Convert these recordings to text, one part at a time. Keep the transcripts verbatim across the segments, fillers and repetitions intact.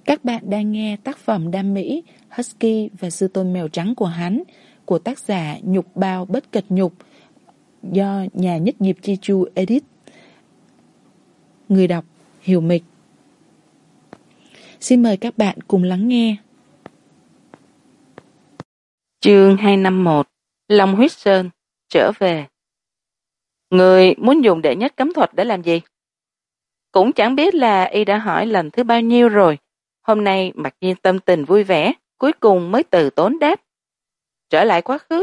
Các bạn đang nghe tác phẩm Đam Mỹ, Husky và Sư Tôn Mèo Trắng của hắn của tác giả Nhục Bao Bất Cật Nhục do nhà Nhất Nghiệp Chi Chu edit. Người đọc Hiểu Mịch. Xin mời các bạn cùng lắng nghe. Chương hai năm mốt Long Huyết Sơn trở về. Người muốn dùng đệ nhất cấm thuật để làm gì? Cũng chẳng biết là y đã hỏi lần thứ bao nhiêu rồi. Hôm nay mặc nhiên tâm tình vui vẻ, cuối cùng mới từ tốn đáp. Trở lại quá khứ.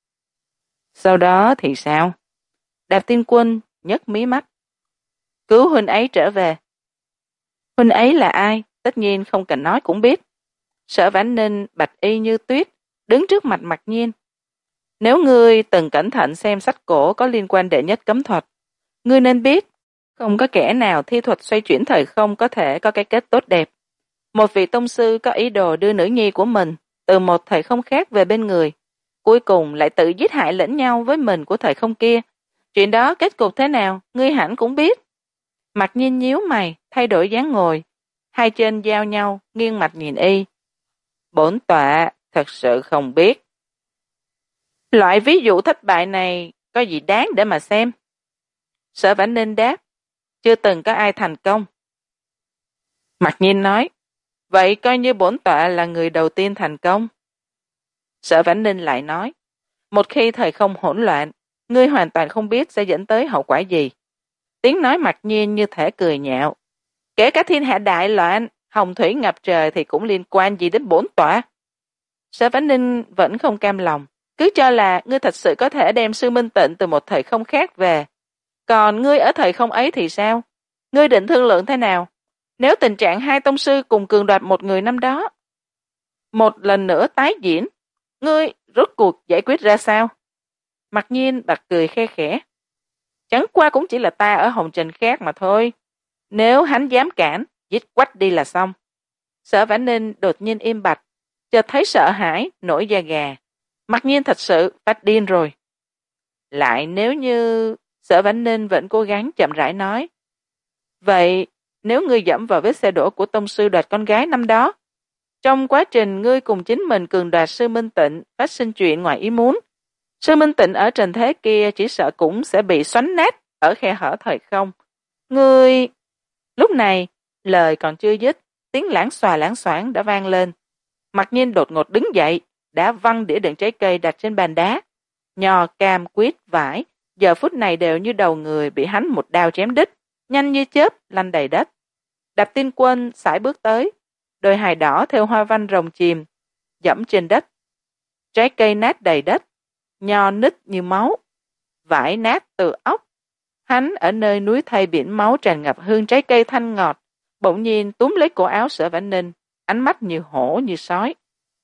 Sau đó thì sao? Đạp Tiên Quân nhấc mí mắt. Cứu huynh ấy trở về. Huynh ấy là ai? Tất nhiên không cần nói cũng biết. Sở Vãn Ninh bạch y như tuyết, đứng trước mặt Mặc Nhiên. Nếu ngươi từng cẩn thận xem sách cổ có liên quan đệ nhất cấm thuật, ngươi nên biết, không có kẻ nào thi thuật xoay chuyển thời không có thể có cái kết tốt đẹp. Một vị tông sư có ý đồ đưa nữ nhi của mình từ một thời không khác về bên người, cuối cùng lại tự giết hại lẫn nhau với mình của thời không kia. Chuyện đó kết cục thế nào, ngươi hẳn cũng biết. Mặc Nhiên nhíu mày, thay đổi dáng ngồi, hai chân giao nhau, nghiêng mặt nhìn y. Bổn tọa thật sự không biết. Loại ví dụ thất bại này có gì đáng để mà xem? Sở Vãn Ninh đáp, chưa từng có ai thành công. Mặc Nhiên nói, vậy coi như bổn tọa là người đầu tiên thành công. Sở Vãn Ninh lại nói, một khi thời không hỗn loạn, ngươi hoàn toàn không biết sẽ dẫn tới hậu quả gì. Tiếng nói Mặc Nhiên như thể cười nhạo. Kể cả thiên hạ đại loạn, hồng thủy ngập trời thì cũng liên quan gì đến bổn tọa. Sở Vãn Ninh vẫn không cam lòng, cứ cho là ngươi thật sự có thể đem Sư Minh Tịnh từ một thời không khác về. Còn ngươi ở thời không ấy thì sao? Ngươi định thương lượng thế nào? Nếu tình trạng hai tông sư cùng cường đoạt một người năm đó, một lần nữa tái diễn, ngươi rốt cuộc giải quyết ra sao? Mặc Nhiên bật cười khe khẽ. Chẳng qua cũng chỉ là ta ở hồng trần khác mà thôi. Nếu hắn dám cản, giết quách đi là xong. Sở Vãn Ninh đột nhiên im bặt, chợt thấy sợ hãi, nổi da gà. Mặc Nhiên thật sự phát điên rồi. Lại nếu như... Sở Vãn Ninh vẫn cố gắng chậm rãi nói. Vậy, nếu ngươi dẫm vào vết xe đổ của tông sư đoạt con gái năm đó, trong quá trình ngươi cùng chính mình cường đoạt Sư Minh Tịnh phát sinh chuyện ngoài ý muốn, Sư Minh Tịnh ở trần thế kia chỉ sợ cũng sẽ bị xoắn nát ở khe hở thời không. Ngươi... Lúc này, lời còn chưa dứt, tiếng lãng xòa lãng xoảng đã vang lên. Mặc Nhiên đột ngột đứng dậy, đã văng đĩa đựng trái cây đặt trên bàn đá. Nho, cam, quýt, vải, giờ phút này đều như đầu người bị hắn một đao chém đứt, nhanh như chớp lăn đầy đất. Đạp Tiên Quân sải bước tới, đôi hài đỏ theo hoa văn rồng chìm, dẫm trên đất. Trái cây nát đầy đất, nho nứt như máu, vải nát từ ốc. Hắn ở nơi núi thây biển máu tràn ngập hương trái cây thanh ngọt, bỗng nhiên túm lấy cổ áo Sở Vãn Ninh, ánh mắt như hổ như sói.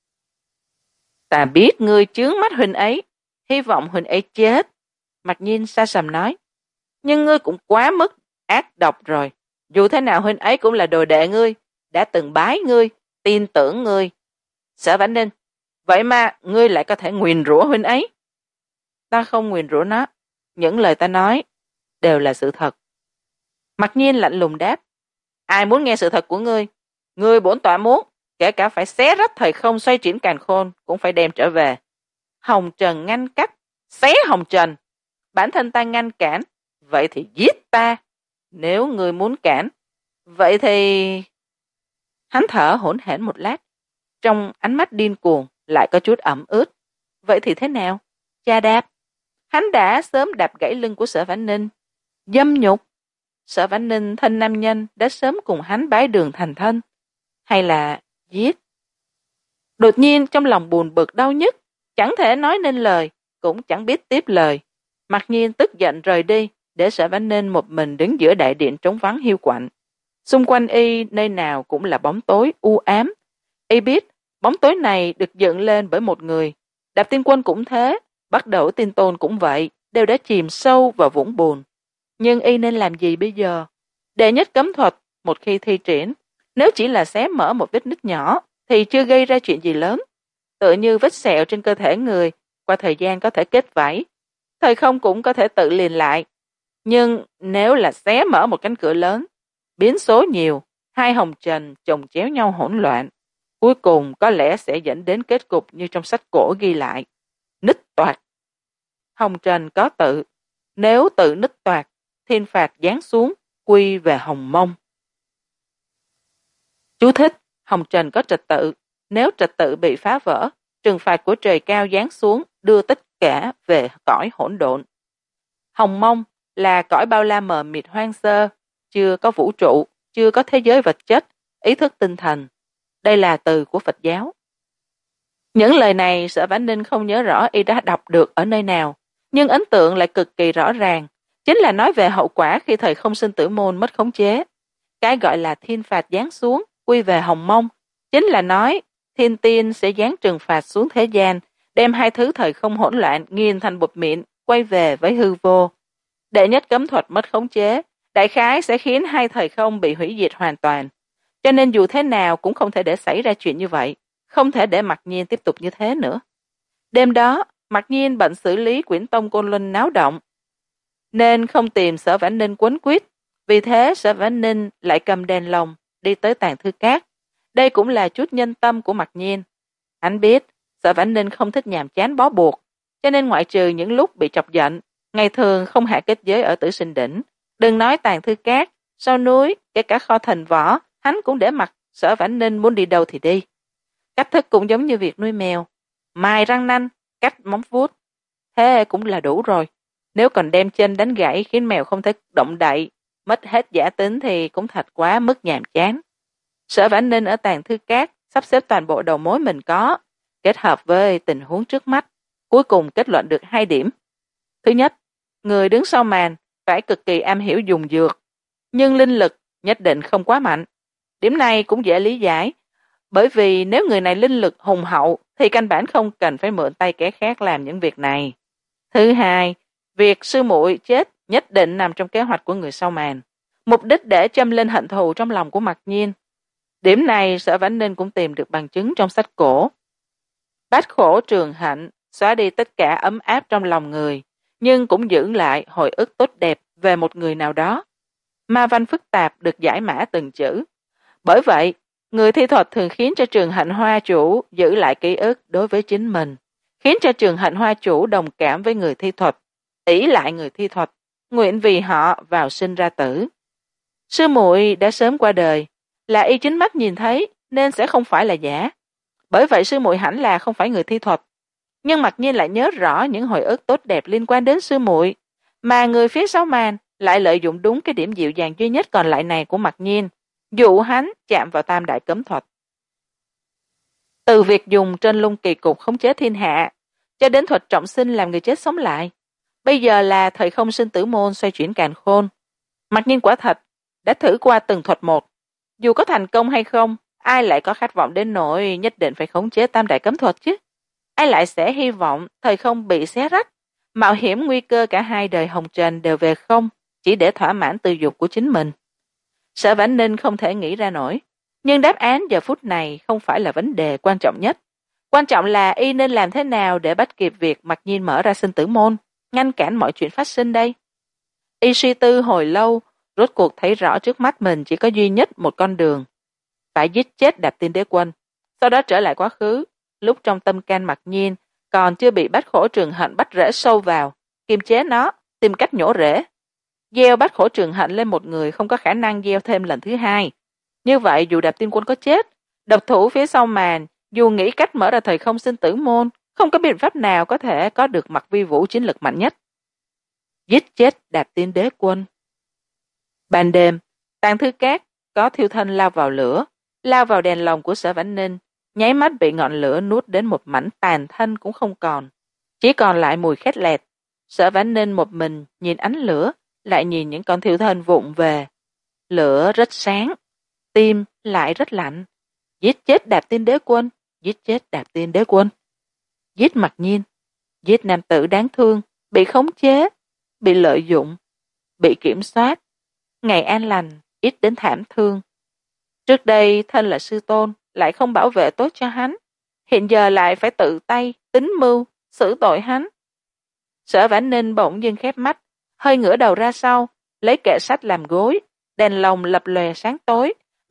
Ta biết ngươi chướng mắt huynh ấy, hy vọng huynh ấy chết. Mặc Nhiên xa sầm nói, nhưng ngươi cũng quá mức ác độc rồi. Dù thế nào huynh ấy cũng là đồ đệ ngươi, đã từng bái ngươi, tin tưởng ngươi. Sở Vãn Ninh, vậy mà ngươi lại có thể nguyền rủa huynh ấy. Ta không nguyền rủa nó, những lời ta nói đều là sự thật. Mặc Nhiên lạnh lùng đáp, ai muốn nghe sự thật của ngươi? Ngươi bổn tọa muốn, kể cả phải xé rách thời không xoay chuyển càn khôn cũng phải đem trở về. Hồng trần ngăn cách, xé hồng trần. Bản thân ta ngăn cản, vậy thì giết ta. Nếu ngươi muốn cản, vậy thì... Hắn thở hổn hển một lát, trong ánh mắt điên cuồng lại có chút ẩm ướt. Vậy thì thế nào? Cha đạp. Hắn đã sớm đạp gãy lưng của Sở Vãn Ninh. Dâm nhục. Sở Vãn Ninh thân nam nhân đã sớm cùng hắn bái đường thành thân. Hay là giết? Đột nhiên trong lòng buồn bực đau nhức, chẳng thể nói nên lời, cũng chẳng biết tiếp lời. Mặc Nhiên tức giận rời đi, để Sở Vãn Ninh một mình đứng giữa đại điện trống vắng hiu quạnh. Xung quanh y nơi nào cũng là bóng tối u ám. Y biết bóng tối này được dựng lên bởi một người. Đạp Tiên Quân cũng thế, Bắt Đầu Tiên Tôn cũng vậy, đều đã chìm sâu vào vũng bùn. Nhưng y nên làm gì bây giờ? Đệ nhất cấm thuật, một khi thi triển, nếu chỉ là xé mở một vết nứt nhỏ, thì chưa gây ra chuyện gì lớn. Tựa như vết sẹo trên cơ thể người, qua thời gian có thể kết vảy, thời không cũng có thể tự liền lại. Nhưng nếu là xé mở một cánh cửa lớn, biến số nhiều, hai hồng trần chồng chéo nhau hỗn loạn, cuối cùng có lẽ sẽ dẫn đến kết cục như trong sách cổ ghi lại, nứt toạc. Hồng trần có tự, nếu tự nứt toạc, thiên phạt giáng xuống, quy về hồng mông. Chú thích: hồng trần có trật tự, nếu trật tự bị phá vỡ, trừng phạt của trời cao giáng xuống, đưa tất cả về cõi hỗn độn. Hồng mông là cõi bao la mờ mịt hoang sơ, chưa có vũ trụ, chưa có thế giới vật chất, ý thức tinh thần. Đây là từ của Phật giáo. Những lời này Sở Vãn Ninh không nhớ rõ y đã đọc được ở nơi nào, nhưng ấn tượng lại cực kỳ rõ ràng, chính là nói về hậu quả khi thời không sinh tử môn mất khống chế. Cái gọi là thiên phạt giáng xuống, quy về hồng mông, chính là nói thiên tiên sẽ giáng trừng phạt xuống thế gian, đem hai thứ thời không hỗn loạn nghiền thành bột mịn, quay về với hư vô. Đệ nhất cấm thuật mất khống chế, đại khái sẽ khiến hai thời không bị hủy diệt hoàn toàn. Cho nên dù thế nào cũng không thể để xảy ra chuyện như vậy, không thể để Mặc Nhiên tiếp tục như thế nữa. Đêm đó, Mặc Nhiên bận xử lý quyển tông Côn Luân náo động, nên không tìm Sở Vãn Ninh quấn quýt, vì thế Sở Vãn Ninh lại cầm đèn lồng đi tới Tàng Thư Các. Đây cũng là chút nhân tâm của Mặc Nhiên. Hắn biết Sở Vãn Ninh không thích nhàm chán bó buộc, cho nên ngoại trừ những lúc bị chọc giận, ngày thường không hạ kết giới ở Tử Sinh Đỉnh. Đừng nói Tàng Thư Các, sau núi, kể cả kho thành võ, hắn cũng để mặc Sở Vãn Ninh muốn đi đâu thì đi. Cách thức cũng giống như việc nuôi mèo, mài răng nanh, cắt móng vuốt. Thế cũng là đủ rồi. Nếu còn đem chân đánh gãy khiến mèo không thể động đậy, mất hết giả tính thì cũng thật quá mức nhàm chán. Sở Vãn Ninh ở Tàng Thư Các sắp xếp toàn bộ đầu mối mình có, kết hợp với tình huống trước mắt, cuối cùng kết luận được hai điểm. Thứ nhất, người đứng sau màn phải cực kỳ am hiểu dùng dược, nhưng linh lực nhất định không quá mạnh. Điểm này cũng dễ lý giải, bởi vì nếu người này linh lực hùng hậu thì căn bản không cần phải mượn tay kẻ khác làm những việc này. Thứ hai, việc sư muội chết nhất định nằm trong kế hoạch của người sau màn, mục đích để châm lên hận thù trong lòng của Mặc Nhiên. Điểm này Sở Vãn Ninh cũng tìm được bằng chứng trong sách cổ. Bách khổ trường hạnh xóa đi tất cả ấm áp trong lòng người, nhưng cũng giữ lại hồi ức tốt đẹp về một người nào đó. Ma văn phức tạp được giải mã từng chữ. Bởi vậy, người thi thuật thường khiến cho trường hạnh hoa chủ giữ lại ký ức đối với chính mình, khiến cho trường hạnh hoa chủ đồng cảm với người thi thuật, ỷ lại người thi thuật, nguyện vì họ vào sinh ra tử. Sư muội đã sớm qua đời, là y chính mắt nhìn thấy nên sẽ không phải là giả. Bởi vậy sư muội hẳn là không phải người thi thuật, nhưng Mặc Nhiên lại nhớ rõ những hồi ức tốt đẹp liên quan đến sư muội, mà người phía sau màn lại lợi dụng đúng cái điểm dịu dàng duy nhất còn lại này của Mặc Nhiên, dụ hắn chạm vào tam đại cấm thuật. Từ việc dùng trên lung kỳ cục khống chế thiên hạ, cho đến thuật trọng sinh làm người chết sống lại, bây giờ là thời không sinh tử môn xoay chuyển càn khôn. Mặc Nhiên quả thật đã thử qua từng thuật một, dù có thành công hay không, ai lại có khát vọng đến nỗi nhất định phải khống chế tam đại cấm thuật chứ? Ai lại sẽ hy vọng thời không bị xé rách, mạo hiểm nguy cơ cả hai đời hồng trần đều về không, chỉ để thỏa mãn tư dục của chính mình? Sở Vãn Ninh không thể nghĩ ra nổi, nhưng đáp án giờ phút này không phải là vấn đề quan trọng nhất. Quan trọng là y nên làm thế nào để bắt kịp việc Mặc Nhiên mở ra sinh tử môn, ngăn cản mọi chuyện phát sinh đây. Y suy tư hồi lâu, rốt cuộc thấy rõ trước mắt mình chỉ có duy nhất một con đường, phải giết chết Đạp Tiên Đế Quân, sau đó trở lại quá khứ, lúc trong tâm can Mặc Nhiên còn chưa bị bách khổ trường hạnh bắt rễ sâu vào, kiềm chế nó, tìm cách nhổ rễ. Gieo bách khổ trường hạnh lên một người không có khả năng gieo thêm lần thứ hai. Như vậy dù Đạp Tiên Quân có chết, độc thủ phía sau màn dù nghĩ cách mở ra thời không sinh tử môn, không có biện pháp nào có thể có được Mặc Vi Vũ chiến lực mạnh nhất. Giết chết Đạp Tiên Đế Quân. Ban đêm, Tàng Thư Các có thiêu thân lao vào lửa, lao vào đèn lồng của Sở Vãn Ninh, nháy mắt bị ngọn lửa nuốt đến một mảnh tàn thân cũng không còn, chỉ còn lại mùi khét lẹt. Sở Vãn Ninh một mình nhìn ánh lửa, lại nhìn những con thiêu thân vụng về. Lửa rất sáng, tim lại rất lạnh. Giết chết Đạp Tiên Đế Quân, giết chết Đạp Tiên Đế Quân. Giết Mặc Nhiên, giết nam tử đáng thương, bị khống chế, bị lợi dụng, bị kiểm soát. Ngày an lành, ít đến thảm thương. Trước đây thân là sư tôn, lại không bảo vệ tốt cho hắn, hiện giờ lại phải tự tay, tính mưu, xử tội hắn. Sở Vãn Ninh bỗng dưng khép mắt, hơi ngửa đầu ra sau, lấy kệ sách làm gối, đèn lồng lập lòe sáng tối,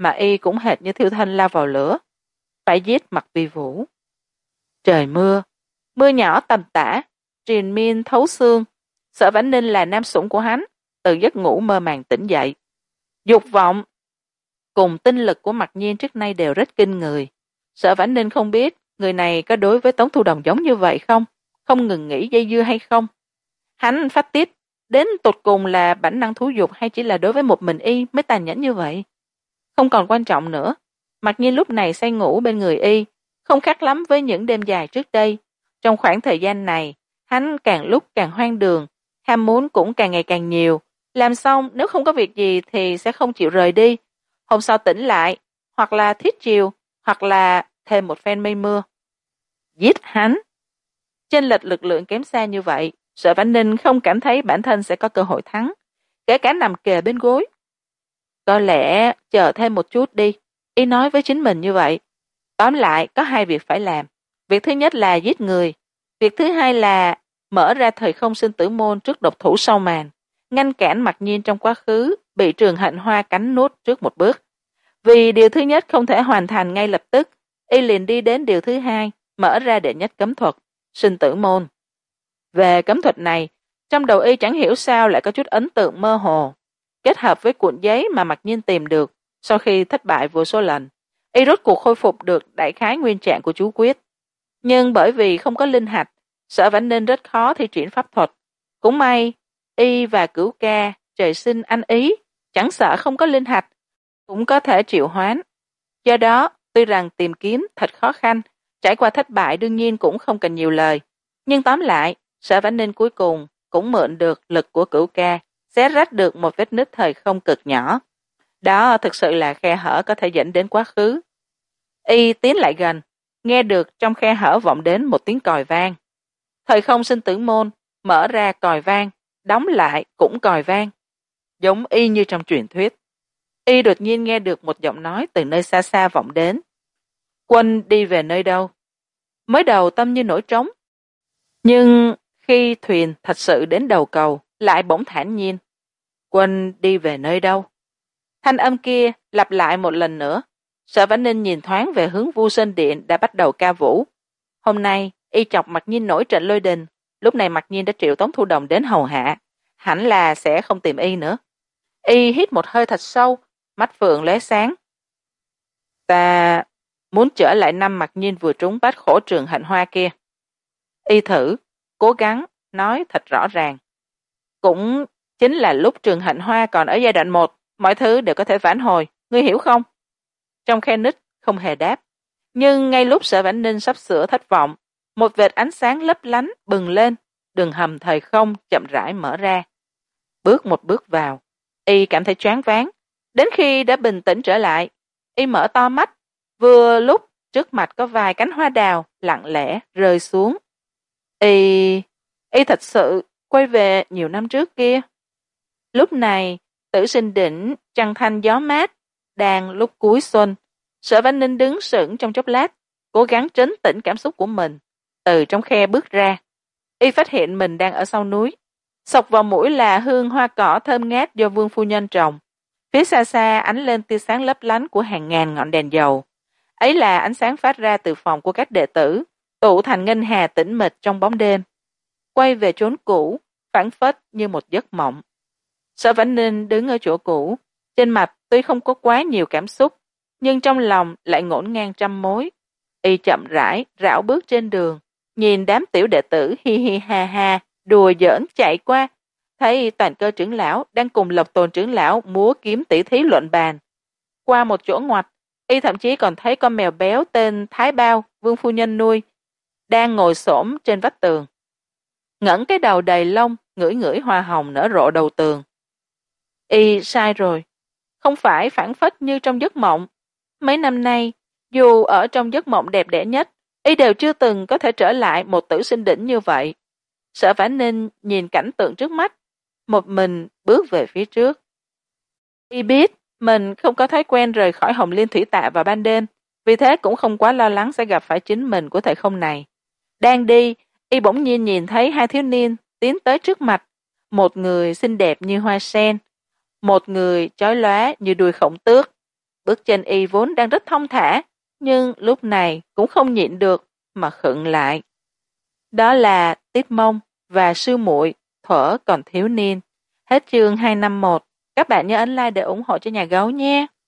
mà y cũng hệt như thiêu thân lao vào lửa, phải giết Mặc Vi Vũ. Trời mưa, mưa nhỏ tầm tã, triền miên thấu xương. Sở Vãn Ninh là nam sủng của hắn, từ giấc ngủ mơ màng tỉnh dậy. Dục vọng cùng tinh lực của Mặc Nhiên trước nay đều rất kinh người. Sở Vãn Ninh không biết người này có đối với Tống Thu Đồng giống như vậy không, không ngừng nghĩ dây dưa hay không. Hắn phát tiết đến tột cùng là bản năng thú dục hay chỉ là đối với một mình y mới tàn nhẫn như vậy. Không còn quan trọng nữa, Mặc Nhiên lúc này say ngủ bên người y, không khác lắm với những đêm dài trước đây. Trong khoảng thời gian này, hắn càng lúc càng hoang đường, ham muốn cũng càng ngày càng nhiều. Làm xong nếu không có việc gì thì sẽ không chịu rời đi. Hôm sau tỉnh lại, hoặc là thiết chiều, hoặc là thêm một phen mây mưa. Giết hắn. Chênh lệch lực lượng kém xa như vậy, Sở Vãn Ninh không cảm thấy bản thân sẽ có cơ hội thắng, kể cả nằm kề bên gối. Có lẽ chờ thêm một chút đi, y nói với chính mình như vậy. Tóm lại có hai việc phải làm. Việc thứ nhất là giết người, việc thứ hai là mở ra thời không sinh tử môn trước độc thủ sau màn, ngăn cản Mặc Nhiên trong quá khứ bị Trường Hạnh Hoa cắn nuốt trước một bước. Vì điều thứ nhất không thể hoàn thành ngay lập tức, y liền đi đến điều thứ hai, mở ra đệ nhất cấm thuật, sinh tử môn. Về cấm thuật này, trong đầu y chẳng hiểu sao lại có chút ấn tượng mơ hồ, kết hợp với cuộn giấy mà Mặc Nhiên tìm được sau khi thất bại vô số lần, y rốt cuộc khôi phục được đại khái nguyên trạng của chú quyết. Nhưng bởi vì không có linh hạch, Sở Vãn Ninh rất khó thi triển pháp thuật. Cũng may y và Cửu Ca trời sinh ăn ý, chẳng sợ không có linh hạch cũng có thể triệu hoán. Do đó tuy rằng tìm kiếm thật khó khăn, trải qua thất bại đương nhiên cũng không cần nhiều lời, nhưng tóm lại Sở Vãn Ninh cuối cùng cũng mượn được lực của Cửu Ca, xé rách được một vết nứt thời không cực nhỏ. Đó thực sự là khe hở có thể dẫn đến quá khứ. Y tiến lại gần, nghe được trong khe hở vọng đến một tiếng còi vang. Thời không sinh tử môn mở ra còi vang, đóng lại cũng còi vang, giống y như trong truyền thuyết. Y đột nhiên nghe được một giọng nói từ nơi xa xa vọng đến. Quân đi về nơi đâu? Mới đầu tâm như nổi trống, nhưng khi thuyền thật sự đến đầu cầu lại bỗng thản nhiên. Quân đi về nơi đâu? Thanh âm kia lặp lại một lần nữa. Sở Vãn Ninh nhìn thoáng về hướng Vu Sơn Điện đã bắt đầu ca vũ. Hôm nay y chọc Mặc Nhiên nổi trận lôi đình, lúc này Mặc Nhiên đã triệu Tống Thu Đồng đến hầu hạ, hẳn là sẽ không tìm y nữa. Y hít một hơi thật sâu, mắt phượng lóe sáng. Ta muốn trở lại năm Mặc Nhiên vừa trúng bát khổ Trường Hạnh Hoa kia. Y thử cố gắng nói thật rõ ràng. Cũng chính là lúc Trường Hạnh Hoa còn ở giai đoạn một, mọi thứ đều có thể vãn hồi, ngươi hiểu không? Trong khe nứt không hề đáp, nhưng ngay lúc Sở Vãn Ninh sắp sửa thất vọng, một vệt ánh sáng lấp lánh bừng lên, đường hầm thời không chậm rãi mở ra. Bước một bước vào, y cảm thấy choáng váng, đến khi đã bình tĩnh trở lại, y mở to mắt, vừa lúc trước mặt có vài cánh hoa đào lặng lẽ rơi xuống. Y, y thật sự quay về nhiều năm trước kia. Lúc này, Tử Sinh Đỉnh trăng thanh gió mát, đang lúc cuối xuân. Sở Vãn Ninh đứng sững trong chốc lát, cố gắng trấn tĩnh cảm xúc của mình, từ trong khe bước ra. Y phát hiện mình đang ở sau núi, xộc vào mũi là hương hoa cỏ thơm ngát do Vương phu nhân trồng. Phía xa xa ánh lên tia sáng lấp lánh của hàng ngàn ngọn đèn dầu. Ấy là ánh sáng phát ra từ phòng của các đệ tử, tụ thành ngân hà tĩnh mịch trong bóng đêm. Quay về chốn cũ, phảng phất như một giấc mộng. Sở Vãn Ninh đứng ở chỗ cũ, trên mặt tuy không có quá nhiều cảm xúc, nhưng trong lòng lại ngổn ngang trăm mối. Y chậm rãi rảo bước trên đường, nhìn đám tiểu đệ tử hi hi ha ha đùa giỡn chạy qua, thấy Toàn Cơ trưởng lão đang cùng Lộc Tồn trưởng lão múa kiếm tỉ thí luận bàn. Qua một chỗ ngoặt, y thậm chí còn thấy con mèo béo tên Thái Bao Vương phu nhân nuôi đang ngồi xổm trên vách tường, ngẩng cái đầu đầy lông ngửi ngửi hoa hồng nở rộ đầu tường. Y sai rồi, không phải phảng phất như trong giấc mộng. Mấy năm nay, dù ở trong giấc mộng đẹp đẽ nhất, y đều chưa từng có thể trở lại một Tử Sinh Đỉnh như vậy. Sở Vãn Ninh nhìn cảnh tượng trước mắt, một mình bước về phía trước. Y biết mình không có thói quen rời khỏi Hồng Liên Thủy Tạ vào ban đêm, vì thế cũng không quá lo lắng sẽ gặp phải chính mình của thời không này. Đang đi, y bỗng nhiên nhìn thấy hai thiếu niên tiến tới trước mặt, một người xinh đẹp như hoa sen, một người chói lóa như đuôi khổng tước. Bước chân y vốn đang rất thong thả, nhưng lúc này cũng không nhịn được mà khựng lại. Đó là Tiếp Mông và Sư muội thuở còn thiếu niên. Hết chương hai trăm năm mươi mốt. Các bạn nhớ ấn like để ủng hộ cho nhà gấu nhé.